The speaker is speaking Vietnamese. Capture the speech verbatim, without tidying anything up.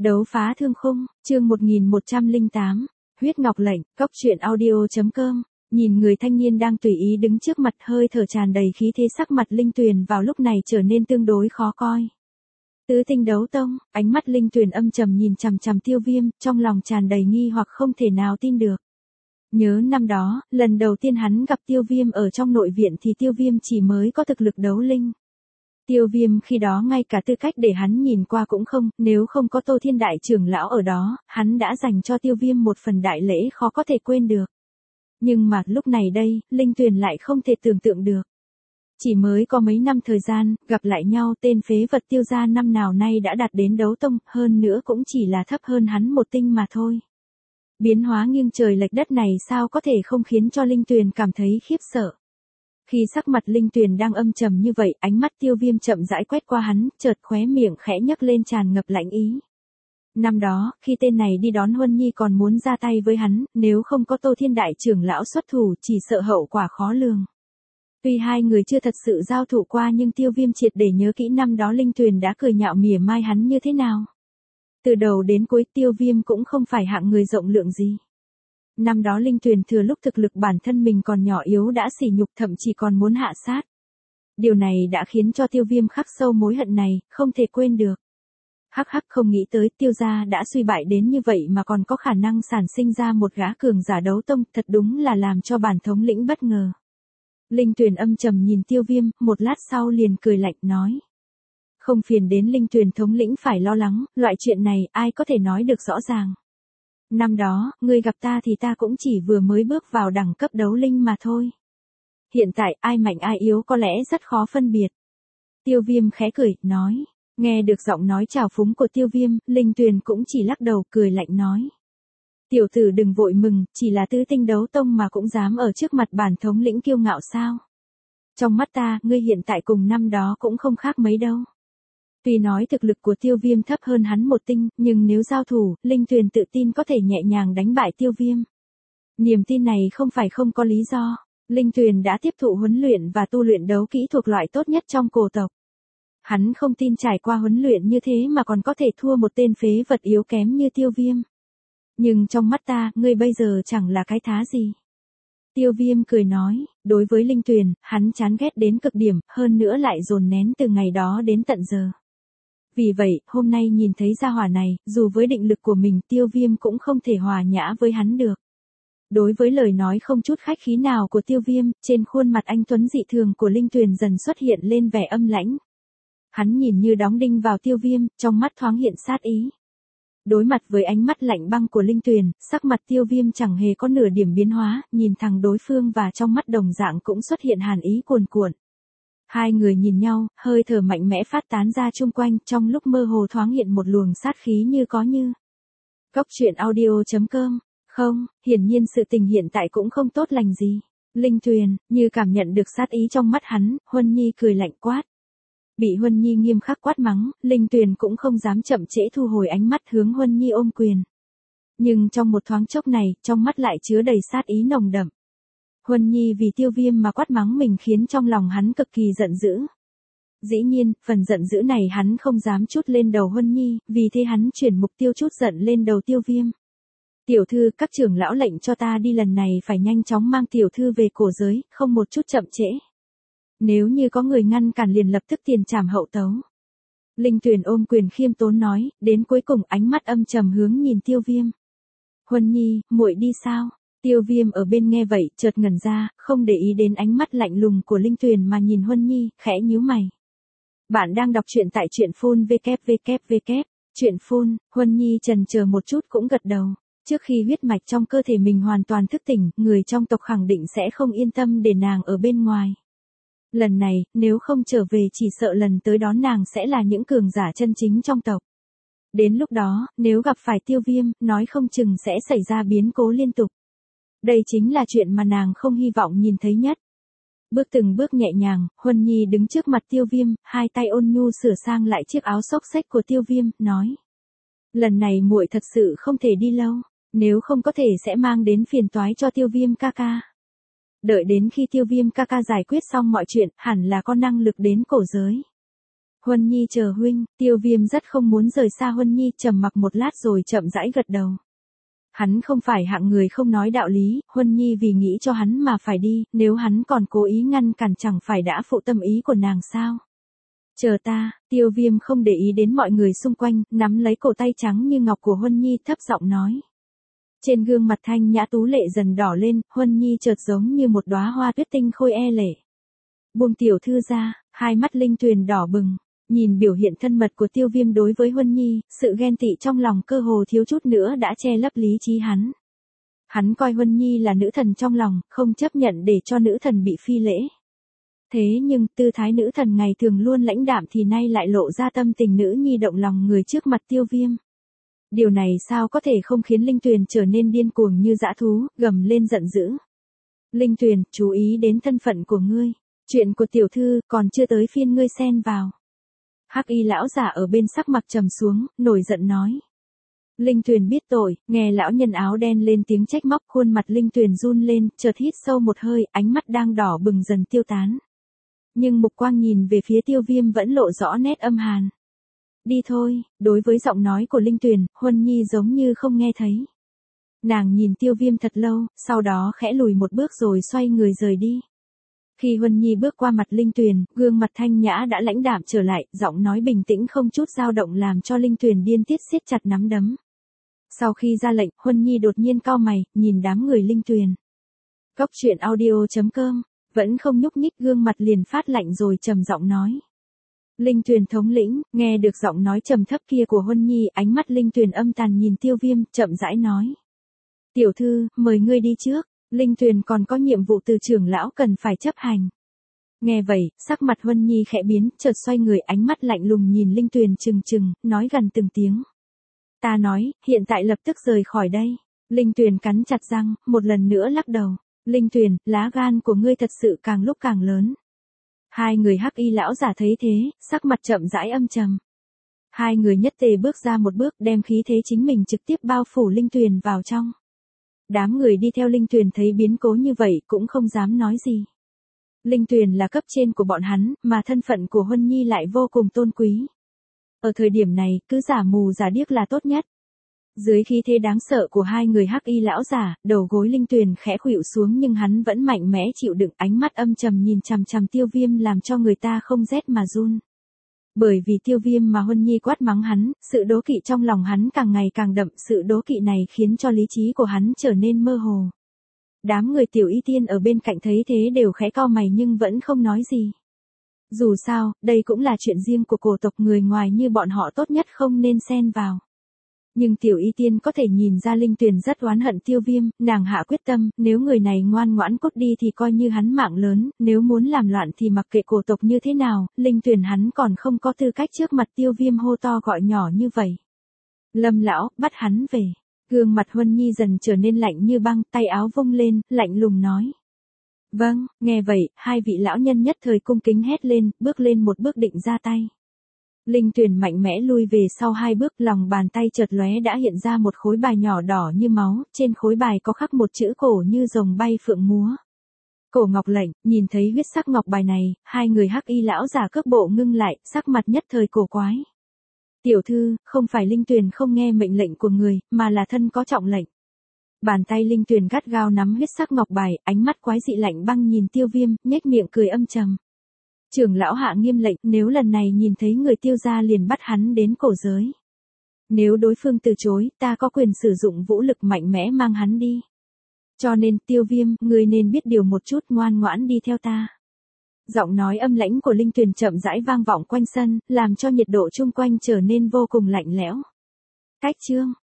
Đấu phá thương khung, chương một nghìn một trăm lẻ tám, huyết ngọc lệnh, cốc truyện audio.com. Nhìn người thanh niên đang tùy ý đứng trước mặt, hơi thở tràn đầy khí thế, sắc mặt Linh Tuyền vào lúc này trở nên tương đối khó coi. Tứ tinh đấu tông, ánh mắt Linh Tuyền âm trầm nhìn chằm chằm Tiêu Viêm, trong lòng tràn đầy nghi hoặc không thể nào tin được. Nhớ năm đó, lần đầu tiên hắn gặp Tiêu Viêm ở trong nội viện thì Tiêu Viêm chỉ mới có thực lực đấu linh. Tiêu Viêm khi đó ngay cả tư cách để hắn nhìn qua cũng không, nếu không có Tô Thiên Đại trưởng lão ở đó, hắn đã dành cho Tiêu Viêm một phần đại lễ khó có thể quên được. Nhưng mà lúc này đây, Linh Tuyền lại không thể tưởng tượng được. Chỉ mới có mấy năm thời gian, gặp lại nhau, tên phế vật Tiêu gia năm nào nay đã đạt đến đấu tông, hơn nữa cũng chỉ là thấp hơn hắn một tinh mà thôi. Biến hóa nghiêng trời lệch đất này sao có thể không khiến cho Linh Tuyền cảm thấy khiếp sợ. Khi sắc mặt Linh Tuyền đang âm trầm như vậy, ánh mắt Tiêu Viêm chậm rãi quét qua hắn, chợt khóe miệng khẽ nhấc lên tràn ngập lạnh ý. Năm đó, khi tên này đi đón Huân Nhi còn muốn ra tay với hắn, nếu không có Tô Thiên Đại trưởng lão xuất thủ, chỉ sợ hậu quả khó lường. Tuy hai người chưa thật sự giao thủ qua nhưng Tiêu Viêm triệt để nhớ kỹ năm đó Linh Tuyền đã cười nhạo mỉa mai hắn như thế nào. Từ đầu đến cuối Tiêu Viêm cũng không phải hạng người rộng lượng gì. Năm đó Linh Tuyền thừa lúc thực lực bản thân mình còn nhỏ yếu đã sỉ nhục, thậm chí còn muốn hạ sát. Điều này đã khiến cho Tiêu Viêm khắc sâu mối hận này, không thể quên được. Hắc hắc, không nghĩ tới Tiêu gia đã suy bại đến như vậy mà còn có khả năng sản sinh ra một gã cường giả đấu tông, thật đúng là làm cho bản thống lĩnh bất ngờ. Linh Tuyền âm trầm nhìn Tiêu Viêm, một lát sau liền cười lạnh nói. Không phiền đến Linh Tuyền thống lĩnh phải lo lắng, loại chuyện này ai có thể nói được rõ ràng. Năm đó, ngươi gặp ta thì ta cũng chỉ vừa mới bước vào đẳng cấp đấu linh mà thôi. Hiện tại ai mạnh ai yếu có lẽ rất khó phân biệt. Tiêu Viêm khẽ cười, nói. Nghe được giọng nói trào phúng của Tiêu Viêm, Linh Tuyền cũng chỉ lắc đầu cười lạnh nói. Tiểu tử đừng vội mừng, chỉ là tứ tinh đấu tông mà cũng dám ở trước mặt bản thống lĩnh kiêu ngạo sao. Trong mắt ta, ngươi hiện tại cùng năm đó cũng không khác mấy đâu. Tuy nói thực lực của Tiêu Viêm thấp hơn hắn một tinh, nhưng nếu giao thủ, Linh Tuyền tự tin có thể nhẹ nhàng đánh bại Tiêu Viêm. Niềm tin này không phải không có lý do. Linh Tuyền đã tiếp thụ huấn luyện và tu luyện đấu kỹ thuộc loại tốt nhất trong cổ tộc. Hắn không tin trải qua huấn luyện như thế mà còn có thể thua một tên phế vật yếu kém như Tiêu Viêm. Nhưng trong mắt ta, ngươi bây giờ chẳng là cái thá gì. Tiêu Viêm cười nói, đối với Linh Tuyền, hắn chán ghét đến cực điểm, hơn nữa lại dồn nén từ ngày đó đến tận giờ. Vì vậy, hôm nay nhìn thấy gia hỏa này, dù với định lực của mình Tiêu Viêm cũng không thể hòa nhã với hắn được. Đối với lời nói không chút khách khí nào của Tiêu Viêm, trên khuôn mặt anh tuấn dị thường của Linh Tuyền dần xuất hiện lên vẻ âm lãnh. Hắn nhìn như đóng đinh vào Tiêu Viêm, trong mắt thoáng hiện sát ý. Đối mặt với ánh mắt lạnh băng của Linh Tuyền, sắc mặt Tiêu Viêm chẳng hề có nửa điểm biến hóa, nhìn thẳng đối phương và trong mắt đồng dạng cũng xuất hiện hàn ý cuồn cuộn. Hai người nhìn nhau, hơi thở mạnh mẽ phát tán ra chung quanh, trong lúc mơ hồ thoáng hiện một luồng sát khí như có như. Cốc truyện audio.com. Không, hiển nhiên sự tình hiện tại cũng không tốt lành gì. Linh Tuyền, như cảm nhận được sát ý trong mắt hắn, Huân Nhi cười lạnh quát. Bị Huân Nhi nghiêm khắc quát mắng, Linh Tuyền cũng không dám chậm trễ thu hồi ánh mắt hướng Huân Nhi ôm quyền. Nhưng trong một thoáng chốc này, trong mắt lại chứa đầy sát ý nồng đậm. Huân Nhi vì Tiêu Viêm mà quát mắng mình khiến trong lòng hắn cực kỳ giận dữ. Dĩ nhiên, phần giận dữ này hắn không dám trút lên đầu Huân Nhi, vì thế hắn chuyển mục tiêu trút giận lên đầu Tiêu Viêm. Tiểu thư, các trưởng lão lệnh cho ta đi lần này phải nhanh chóng mang tiểu thư về cổ giới, không một chút chậm trễ. Nếu như có người ngăn cản liền lập tức tiền trảm hậu tấu. Linh Tuyền ôm quyền khiêm tốn nói, đến cuối cùng ánh mắt âm trầm hướng nhìn Tiêu Viêm. Huân Nhi, muội đi sao? Tiêu Viêm ở bên nghe vậy, chợt ngẩn ra, không để ý đến ánh mắt lạnh lùng của Linh Tuyền mà nhìn Huân Nhi, khẽ nhíu mày. Bạn đang đọc truyện tại truyện phun vê kép vê kép vê kép. Truyện phun, Huân Nhi chần chờ một chút cũng gật đầu. Trước khi huyết mạch trong cơ thể mình hoàn toàn thức tỉnh, người trong tộc khẳng định sẽ không yên tâm để nàng ở bên ngoài. Lần này, nếu không trở về chỉ sợ lần tới đón nàng sẽ là những cường giả chân chính trong tộc. Đến lúc đó, nếu gặp phải Tiêu Viêm, nói không chừng sẽ xảy ra biến cố liên tục. Đây chính là chuyện mà nàng không hy vọng nhìn thấy nhất. Bước từng bước nhẹ nhàng, Huân Nhi đứng trước mặt Tiêu Viêm, hai tay ôn nhu sửa sang lại chiếc áo xốc xếch của Tiêu Viêm, nói. Lần này muội thật sự không thể đi lâu, nếu không có thể sẽ mang đến phiền toái cho Tiêu Viêm ca ca. Đợi đến khi Tiêu Viêm ca ca giải quyết xong mọi chuyện, hẳn là có năng lực đến cổ giới. Huân Nhi chờ huynh. Tiêu Viêm rất không muốn rời xa Huân Nhi, trầm mặc một lát rồi chậm rãi gật đầu. Hắn không phải hạng người không nói đạo lý, Huân Nhi vì nghĩ cho hắn mà phải đi, nếu hắn còn cố ý ngăn cản chẳng phải đã phụ tâm ý của nàng sao? Chờ ta. Tiêu Viêm không để ý đến mọi người xung quanh, nắm lấy cổ tay trắng như ngọc của Huân Nhi thấp giọng nói. Trên gương mặt thanh nhã tú lệ dần đỏ lên, Huân Nhi chợt giống như một đóa hoa tuyết tinh khôi e lệ. Buông tiểu thư ra. Hai mắt Linh Tuyền đỏ bừng, nhìn biểu hiện thân mật của Tiêu Viêm đối với Huân Nhi, sự ghen tị trong lòng cơ hồ thiếu chút nữa đã che lấp lý trí hắn. Hắn coi Huân Nhi là nữ thần trong lòng, không chấp nhận để cho nữ thần bị phi lễ. Thế nhưng, tư thái nữ thần ngày thường luôn lãnh đạm thì nay lại lộ ra tâm tình nữ nhi động lòng người trước mặt Tiêu Viêm. Điều này sao có thể không khiến Linh Tuyền trở nên điên cuồng như dã thú, gầm lên giận dữ. Linh Tuyền, chú ý đến thân phận của ngươi. Chuyện của tiểu thư còn chưa tới phiên ngươi xen vào. Hắc y lão giả ở bên sắc mặt trầm xuống, nổi giận nói. Linh Tuyền biết tội, nghe lão nhân áo đen lên tiếng trách móc, khuôn mặt Linh Tuyền run lên, chợt hít sâu một hơi, ánh mắt đang đỏ bừng dần tiêu tán. Nhưng mục quang nhìn về phía Tiêu Viêm vẫn lộ rõ nét âm hàn. Đi thôi. Đối với giọng nói của Linh Tuyền, Huân Nhi giống như không nghe thấy. Nàng nhìn Tiêu Viêm thật lâu, sau đó khẽ lùi một bước rồi xoay người rời đi. Khi Huân Nhi bước qua mặt Linh Tuyền, gương mặt thanh nhã đã lãnh đạm trở lại, giọng nói bình tĩnh không chút dao động làm cho Linh Tuyền điên tiết siết chặt nắm đấm. Sau khi ra lệnh, Huân Nhi đột nhiên cau mày, nhìn đám người Linh Tuyền. Cốc truyện audio chấm com, vẫn không nhúc nhích, gương mặt liền phát lạnh rồi trầm giọng nói. Linh Tuyền thống lĩnh, nghe được giọng nói trầm thấp kia của Huân Nhi, ánh mắt Linh Tuyền âm tàn nhìn Tiêu Viêm, chậm rãi nói. Tiểu thư, mời ngươi đi trước. Linh Tuyền còn có nhiệm vụ từ trưởng lão cần phải chấp hành. Nghe vậy, sắc mặt Huân Nhi khẽ biến, chợt xoay người, ánh mắt lạnh lùng nhìn Linh Tuyền trừng trừng, nói gần từng tiếng. Ta nói, hiện tại lập tức rời khỏi đây. Linh Tuyền cắn chặt răng, một lần nữa lắc đầu. Linh Tuyền, lá gan của ngươi thật sự càng lúc càng lớn. Hai người hắc y lão giả thấy thế, sắc mặt chậm rãi âm trầm. Hai người nhất tề bước ra một bước, đem khí thế chính mình trực tiếp bao phủ Linh Tuyền vào trong. Đám người đi theo Linh Tuyền thấy biến cố như vậy cũng không dám nói gì. Linh Tuyền là cấp trên của bọn hắn, mà thân phận của Huân Nhi lại vô cùng tôn quý. Ở thời điểm này, cứ giả mù giả điếc là tốt nhất. Dưới khí thế đáng sợ của hai người hắc y lão giả, đầu gối Linh Tuyền khẽ khuỵu xuống nhưng hắn vẫn mạnh mẽ chịu đựng, ánh mắt âm trầm nhìn chằm chằm Tiêu Viêm làm cho người ta không rét mà run. Bởi vì Tiêu Viêm mà Huân Nhi quát mắng hắn, sự đố kỵ trong lòng hắn càng ngày càng đậm, sự đố kỵ này khiến cho lý trí của hắn trở nên mơ hồ. Đám người Tiểu Y Tiên ở bên cạnh thấy thế đều khẽ cau mày nhưng vẫn không nói gì. Dù sao, đây cũng là chuyện riêng của cổ tộc, người ngoài như bọn họ tốt nhất không nên xen vào. Nhưng Tiểu Y Tiên có thể nhìn ra Linh Tuyền rất oán hận Tiêu Viêm, nàng hạ quyết tâm, nếu người này ngoan ngoãn cút đi thì coi như hắn mạng lớn, nếu muốn làm loạn thì mặc kệ cổ tộc như thế nào, Linh Tuyền hắn còn không có tư cách trước mặt Tiêu Viêm hô to gọi nhỏ như vậy. Lâm lão, bắt hắn về. Gương mặt Huân Nhi dần trở nên lạnh như băng, tay áo vung lên, lạnh lùng nói. Vâng. Nghe vậy, hai vị lão nhân nhất thời cung kính hét lên, bước lên một bước định ra tay. Linh Tuyền mạnh mẽ lui về sau hai bước, lòng bàn tay chợt lóe đã hiện ra một khối bài nhỏ đỏ như máu, trên khối bài có khắc một chữ cổ như rồng bay phượng múa. Cổ ngọc lệnh, nhìn thấy huyết sắc ngọc bài này, hai người hắc y lão giả cước bộ ngưng lại, sắc mặt nhất thời cổ quái. Tiểu thư, không phải Linh Tuyền không nghe mệnh lệnh của người, mà là thân có trọng lệnh. Bàn tay Linh Tuyền gắt gao nắm huyết sắc ngọc bài, ánh mắt quái dị lạnh băng nhìn Tiêu Viêm, nhếch miệng cười âm trầm. Trưởng lão hạ nghiêm lệnh, nếu lần này nhìn thấy người Tiêu gia liền bắt hắn đến cổ giới. Nếu đối phương từ chối, ta có quyền sử dụng vũ lực mạnh mẽ mang hắn đi. Cho nên, Tiêu Viêm, người nên biết điều một chút, ngoan ngoãn đi theo ta. Giọng nói âm lãnh của Linh Tuyền chậm rãi vang vọng quanh sân, làm cho nhiệt độ chung quanh trở nên vô cùng lạnh lẽo. Cách chương